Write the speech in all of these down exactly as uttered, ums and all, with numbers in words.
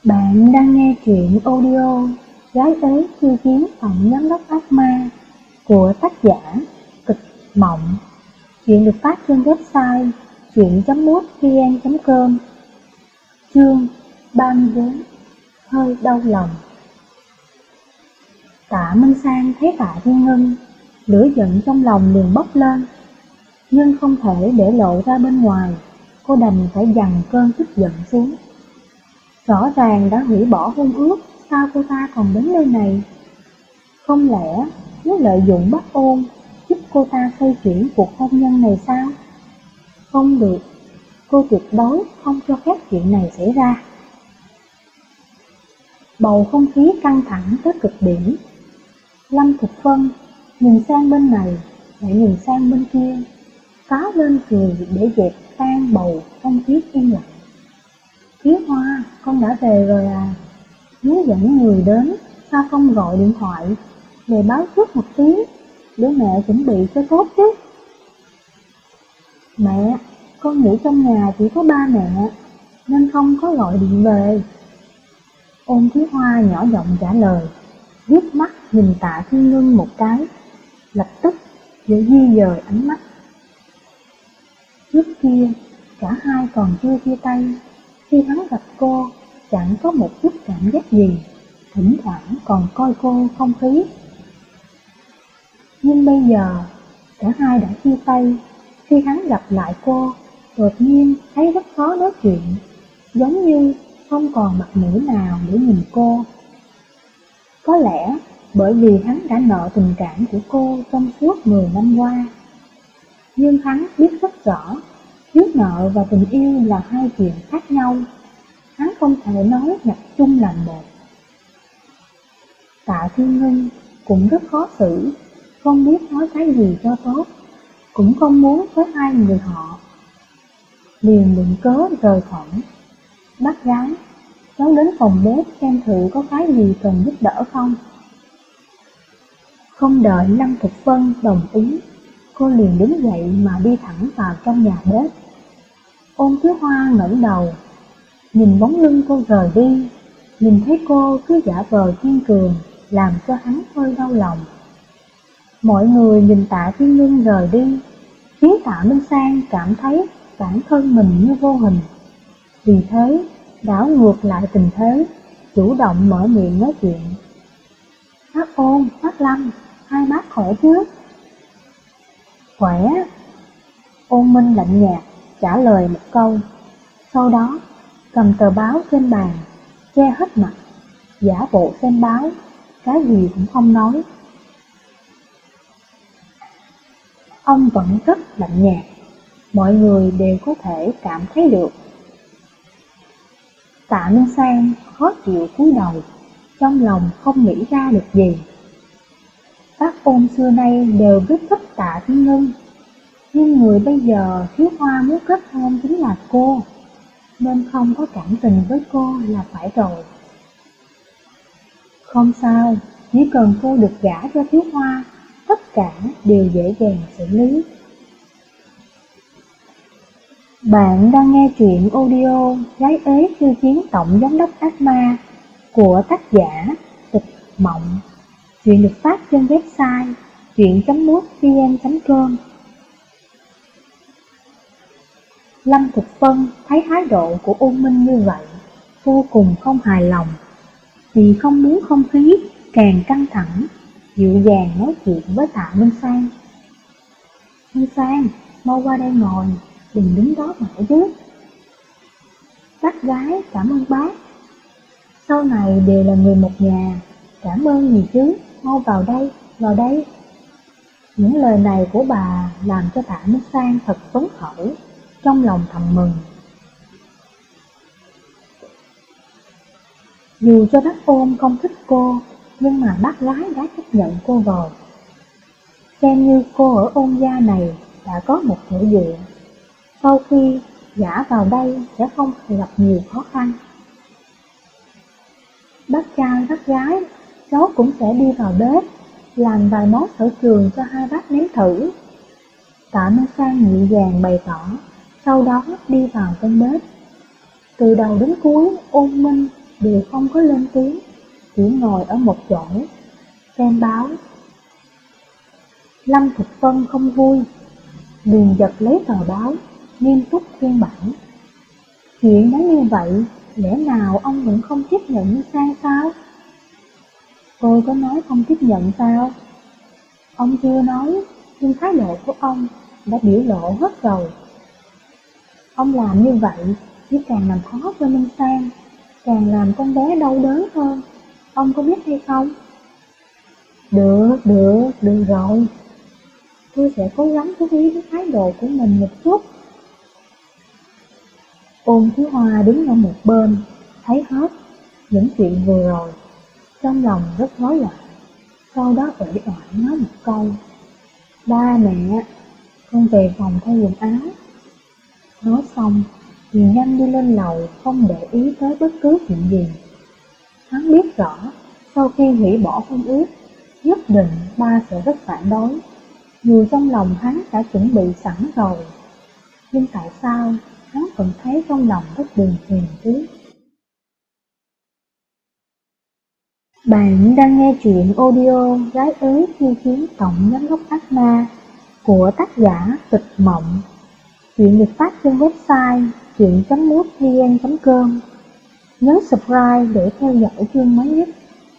Bạn đang nghe truyện audio Gái ế khiêu chiến tổng giám đốc ác ma của tác giả Cực Mộng. Chuyện được phát trên website truyện chấm mútvn chấm com. Chương ba mươi bốn. Hơi đau lòng. Tạ Minh Sang thấy Tạ Thiên Ngân, lửa giận trong lòng liền bốc lên, nhưng không thể để lộ ra bên ngoài. Cô đành phải dằn cơn tức giận xuống. Rõ ràng đã hủy bỏ hôn ước, sao cô ta còn đến nơi này? Không lẽ muốn lợi dụng Bắc Ôn giúp cô ta xoay chuyển cuộc hôn nhân này sao? Không được, cô tuyệt đối không cho phép chuyện này xảy ra. Bầu không khí căng thẳng tới cực điểm. Lâm Thục Phân nhìn sang bên này, lại nhìn sang bên kia, phá lên cười để dẹp tan bầu không khí yên lặng. Thiếu Hoa, con đã về rồi à? Nếu dẫn người đến, sao không gọi điện thoại để báo trước một tiếng, để mẹ chuẩn bị cho tốt chứ? Mẹ, con nghĩ trong nhà chỉ có ba mẹ, nên không có gọi điện về. Ôn Thiếu Hoa nhỏ giọng trả lời, liếc mắt nhìn Tạ Thiên Ngân một cái, lập tức để di dời ánh mắt. Trước kia, cả hai còn chưa chia tay. Khi hắn gặp cô, chẳng có một chút cảm giác gì, thỉnh thoảng còn coi cô không khí. Nhưng bây giờ, cả hai đã chia tay. Khi hắn gặp lại cô, đột nhiên thấy rất khó nói chuyện, giống như không còn mặt mũi nào để nhìn cô. Có lẽ bởi vì hắn đã nợ tình cảm của cô trong suốt mười năm qua. Nhưng hắn biết rất rõ, thiếu nợ và tình yêu là hai chuyện khác nhau. Hắn không thể nói nhập chung làm một. Tạ Thiên Ngân cũng rất khó xử, không biết nói cái gì cho tốt, cũng không muốn với hai người họ. Liền mượn cớ rời khỏi. Bác gái, cháu đến phòng bếp xem thử có cái gì cần giúp đỡ không. Không đợi Lâm Thục Phân đồng ý, cô liền đứng dậy mà đi thẳng vào trong nhà bếp. Ôn Thiếu Hoa ngẩng đầu, nhìn bóng lưng cô rời đi, nhìn thấy cô cứ giả vờ kiên cường, làm cho hắn hơi đau lòng. Mọi người nhìn Tạ Thiên Ngân rời đi, khiến Tạ Minh Sang cảm thấy bản thân mình như vô hình. Vì thế, đảo ngược lại tình thế, chủ động mở miệng nói chuyện. Bác Ôn, bác Lâm, hai bác khỏe chứ? Khỏe. Ôn Minh lạnh nhạt trả lời một câu, sau đó cầm tờ báo trên bàn, che hết mặt, giả bộ xem báo, cái gì cũng không nói. Ông vẫn rất lạnh nhạt, mọi người đều có thể cảm thấy được. Tạ Minh Sang khó chịu cúi đầu, trong lòng không nghĩ ra được gì. Bác Ôn xưa nay đều rất thích Tạ Thiên Ngân, nhưng người bây giờ Thiếu Hoa muốn kết hôn chính là cô, nên không có cảm tình với cô là phải rồi. Không sao, chỉ cần cô được gả cho Thiếu Hoa, tất cả đều dễ dàng xử lý. Bạn đang nghe truyện audio Gái ế khiêu chiến tổng giám đốc ác ma của tác giả Cực Mộng. Chuyện được phát trên website truyện chấm mútvn chấm com. Lâm Thục Phân thấy thái độ của Ôn Minh như vậy, vô cùng không hài lòng. Vì không muốn không khí càng căng thẳng, dịu dàng nói chuyện với Tạ Minh Sang. Minh Sang, mau qua đây ngồi, đừng đứng đó mãi chứ. Bác gái, cảm ơn bác. Sau này đều là người một nhà, cảm ơn gì chứ, mau vào đây, vào đây. Những lời này của bà làm cho Tạ Minh Sang thật phấn khởi, trong lòng thầm mừng. Dù cho bác Ôn không thích cô, nhưng mà bác gái đã chấp nhận cô rồi. Xem như cô ở Ôn gia này đã có một chỗ dựa, sau khi gả vào đây sẽ không gặp nhiều khó khăn. Bác trai bác gái, cháu cũng sẽ đi vào bếp, làm vài món sở trường cho hai bác nếm thử. Tạ Minh Sang nhẹ nhàng bày tỏ, sau đó đi vào trong bếp. Từ đầu đến cuối, Ôn Minh đều không có lên tiếng, chỉ ngồi ở một chỗ, xem báo. Lâm Thục Vân không vui, liền giật lấy tờ báo, nghiêm túc khuyên bảo. Chuyện đã như vậy, lẽ nào ông vẫn không tiếp nhận Minh Sang sao? Tôi có nói không tiếp nhận sao? Ông chưa nói, nhưng thái độ của ông đã biểu lộ hết rồi. Ông làm như vậy chỉ càng làm khó cho Minh Sang, càng làm con bé đau đớn hơn. Ông có biết hay không? Được, được, được rồi. Tôi sẽ cố gắng chú ý với thái độ của mình một chút. Ôn Thiếu Hoa đứng ở một bên, thấy hết những chuyện vừa rồi, trong lòng rất rối loạn. Sau đó uể oải nói một câu: Ba mẹ, con về phòng thay quần áo. Nói xong thì nhanh đi lên lầu, không để ý tới bất cứ chuyện gì. Hắn biết rõ sau khi hủy bỏ hôn ước, nhất định ba sẽ rất phản đối, dù trong lòng hắn đã chuẩn bị sẵn rồi. Nhưng tại sao hắn vẫn thấy trong lòng rất buồn phiền chứ? Bạn đang nghe truyện audio Gái ới khiêu chiến tổng giám đốc ác ma của tác giả Tịch Mộng. Chuyện được phát trên website truyện chấm mútvn chấm com. Nhớ subscribe để theo dõi chương mới nhất.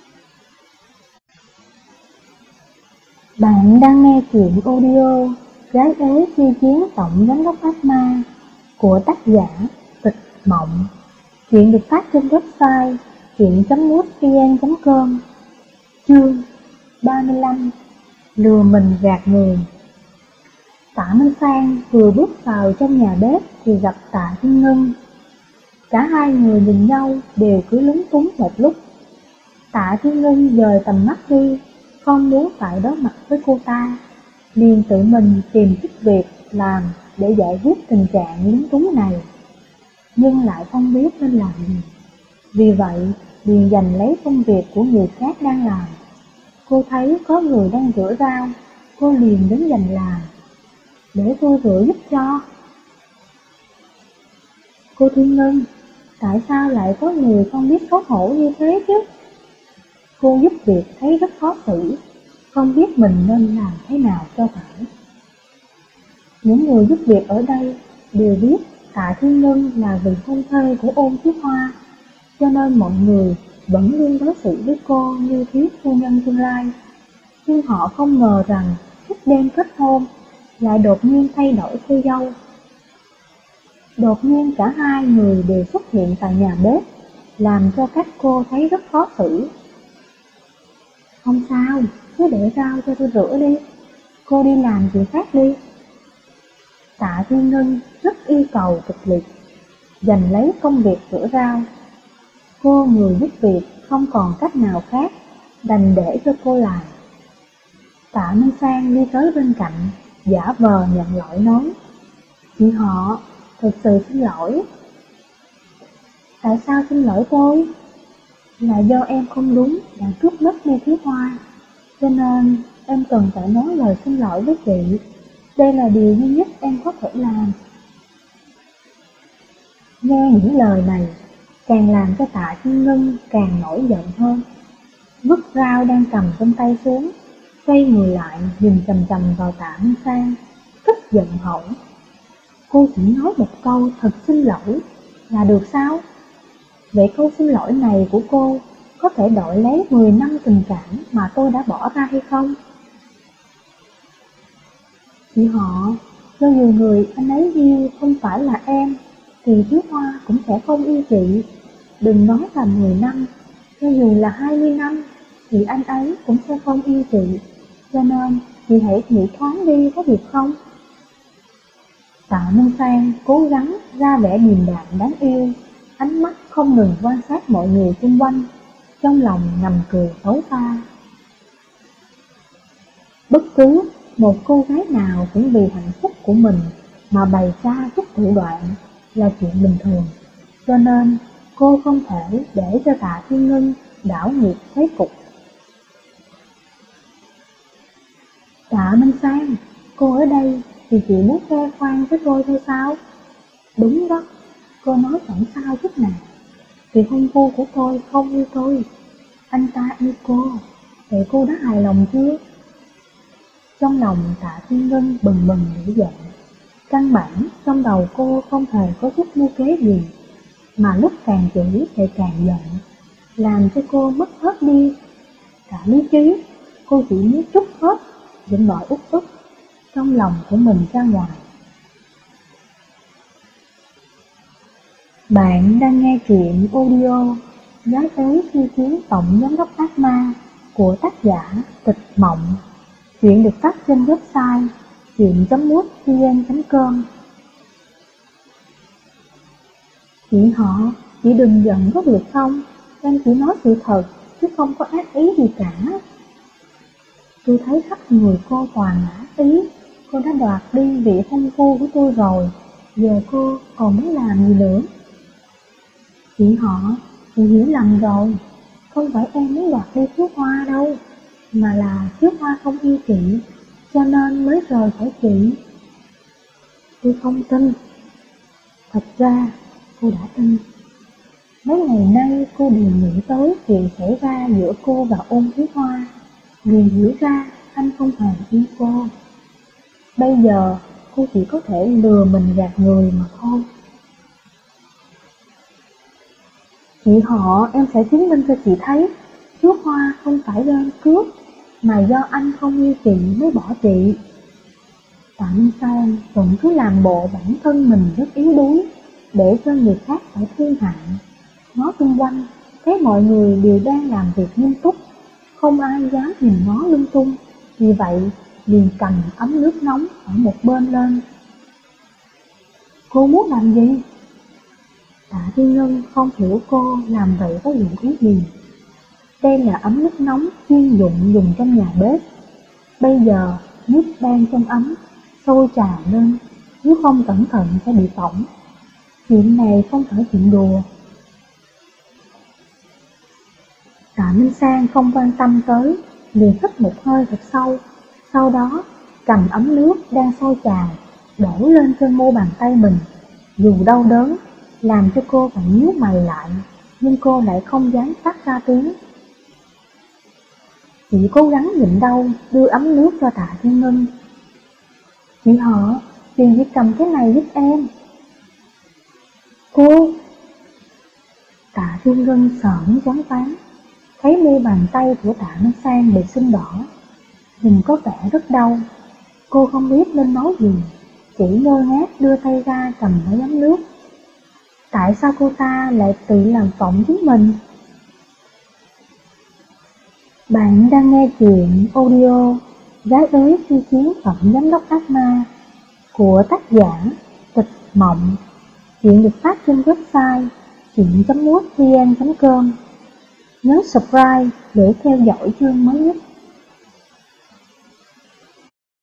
Bạn đang nghe truyện audio Gái ới khiêu chiến tổng giám đốc ác ma của tác giả Tịch Mộng. Chuyện được phát trên website truyện chấm mútvn chấm com. Chương ba mươi lăm. Lừa mình gạt người. Tạ Minh Sang vừa bước vào trong nhà bếp thì gặp Tạ Thiên Ngân. Cả hai người nhìn nhau đều cứ lúng túng một lúc. Tạ Thiên Ngân dời tầm mắt đi, không muốn phải đối mặt với cô ta, liền tự mình tìm chút việc làm để giải quyết tình trạng lúng túng này, nhưng lại không biết nên làm gì. Vì vậy liền giành lấy công việc của người khác đang làm. Cô thấy có người đang rửa rau, cô liền đến giành làm. Để tôi rửa giúp cho. Cô Thiên Ngân, tại sao lại có người không biết xấu hổ như thế chứ? Cô giúp việc thấy rất khó xử, không biết mình nên làm thế nào cho phải. Những người giúp việc ở đây đều biết Tạ Thiên Ngân là vị hôn thê của Ôn Thiếu Hoa, cho nên mọi người vẫn luôn đối xử với cô như thiếu phu nhân tương lai. Nhưng họ không ngờ rằng lúc đêm kết hôn lại đột nhiên thay đổi cô dâu. Đột nhiên cả hai người đều xuất hiện tại nhà bếp, làm cho các cô thấy rất khó xử. Không sao, cứ để rau cho tôi rửa đi, cô đi làm chuyện khác đi. Tạ Thiên Ngân rất yêu cầu kịch liệt, giành lấy công việc rửa rau. Cô người giúp việc không còn cách nào khác, đành để cho cô làm. Tạ Minh Sang đi tới bên cạnh, giả vờ nhận lỗi nói: Chị họ, thật sự xin lỗi. Tại sao xin lỗi tôi? Là do em không đúng đã cướp mất Lê Thiếu Hoa, cho nên em cần phải nói lời xin lỗi với chị. Đây là điều duy nhất em có thể làm. Nghe những lời này càng làm cho Tạ Thiên Ngân càng nổi giận hơn. Vứt rau đang cầm trong tay xuống, quay người lại nhìn chằm chằm vào Tạ Minh Sang, tức giận hỗn. Cô chỉ nói một câu thật xin lỗi là được sao? Vậy câu xin lỗi này của cô có thể đổi lấy mười năm tình cảm mà tôi đã bỏ ra hay không? Chị họ, cho dù người anh ấy yêu không phải là em, thì Thiếu Hoa cũng sẽ không yêu chị. Đừng nói là mười năm, cho dù là hai mươi năm, thì anh ấy cũng sẽ không yêu chị. Cho nên, chị hãy nghĩ thoáng đi có được không? Tạ Minh Sang cố gắng ra vẻ điềm đạm đáng yêu, ánh mắt không ngừng quan sát mọi người xung quanh, trong lòng ngầm cười xấu xa. Bất cứ một cô gái nào cũng vì hạnh phúc của mình mà bày ra chút thủ đoạn là chuyện bình thường, cho nên cô không thể để cho Tạ Thiên Ngân đảo ngược thế cục. Tạ Minh Sang, cô ở đây thì chị muốn khoe khoang với tôi thôi sao? Đúng đó, cô nói chẳng sao chút nào. Vì hôn phu của tôi không yêu tôi, anh ta yêu cô. Vậy cô đã hài lòng chưa? Trong lòng Tạ Thiên Ngân bừng bừng nổi giận. Căn bản trong đầu cô không hề có chút mưu kế gì, mà lúc càng chửi thì càng giận, làm cho cô mất hết đi cả lý trí. Cô chỉ muốn trút hết những nỗi uất ức trong lòng của mình ra ngoài. Bạn đang nghe truyện audio Gái ế khiêu chiến tổng giám đốc ác ma của tác giả Tịch Mộng. Chuyện được phát trên website truyện chấm mútvn chấm com. Chị họ, chị đừng giận có được không? Em chỉ nói sự thật, chứ không có ác ý gì cả. Tôi thấy khắp người cô toàn là ác ý. Cô đã đoạt đi vị hôn phu của tôi rồi, giờ cô còn muốn làm gì nữa? Chị họ, chị hiểu lầm rồi. Không phải em muốn đoạt đi Thiếu Hoa đâu, mà là Thiếu Hoa không yêu chị, cho nên mới rời khỏi chị. Tôi không tin. Thật ra cô đã tin. Mấy ngày nay cô đều nghĩ tới chuyện xảy ra giữa cô và Ôn Thiếu Hoa, liền hiểu ra anh không hề yêu cô. Bây giờ cô chỉ có thể lừa mình gạt người mà thôi. Chị họ, em sẽ chứng minh cho chị thấy Thiếu Hoa không phải do anh cướp, mà do anh không yêu chị mới bỏ chị. Tạ Minh Sang vẫn cứ làm bộ bản thân mình rất yếu đuối, để cho người khác phải thương hại. Ngó xung quanh, thấy mọi người đều đang làm việc nghiêm túc, không ai dám nhìn ngó lung tung. Vì vậy, liền cầm ấm nước nóng ở một bên lên. Cô muốn làm gì? Tạ Thiên Ngân không hiểu cô làm vậy có dụng ý gì. Đây là ấm nước nóng chuyên dụng dùng trong nhà bếp. Bây giờ nước đang trong ấm, sôi trào lên, nếu không cẩn thận sẽ bị bỏng. Chuyện này không phải chuyện đùa. Tạ Minh Sang không quan tâm tới, liền hít một hơi thật sâu, sau đó cầm ấm nước đang sôi trào đổ lên trên mu bàn tay mình. Dù đau đớn làm cho cô phải nhíu mày lại, nhưng cô lại không dám phát ra tiếng. Chị cố gắng nhịn đau đưa ấm nước cho Tạ Thiên Ngân. Chị họ, chị chỉ cầm cái này giúp em. Cô! Tạ Thiên Ngân sợ muốn choáng váng, thấy mu bàn tay của Tạ Minh Sang bị sưng đỏ, nhìn có vẻ rất đau. Cô không biết nên nói gì, chỉ ngơ ngác đưa tay ra cầm lấy ấm nước. Tại sao cô ta lại tự làm phỏng chính mình? Bạn đang nghe truyện audio Gái ế khiêu chiến tổng giám đốc ác ma của tác giả Tịch Mộng. Chuyện được phát trên website truyện chấm mútvn chấm com. Nhấn subscribe để theo dõi chương mới nhất.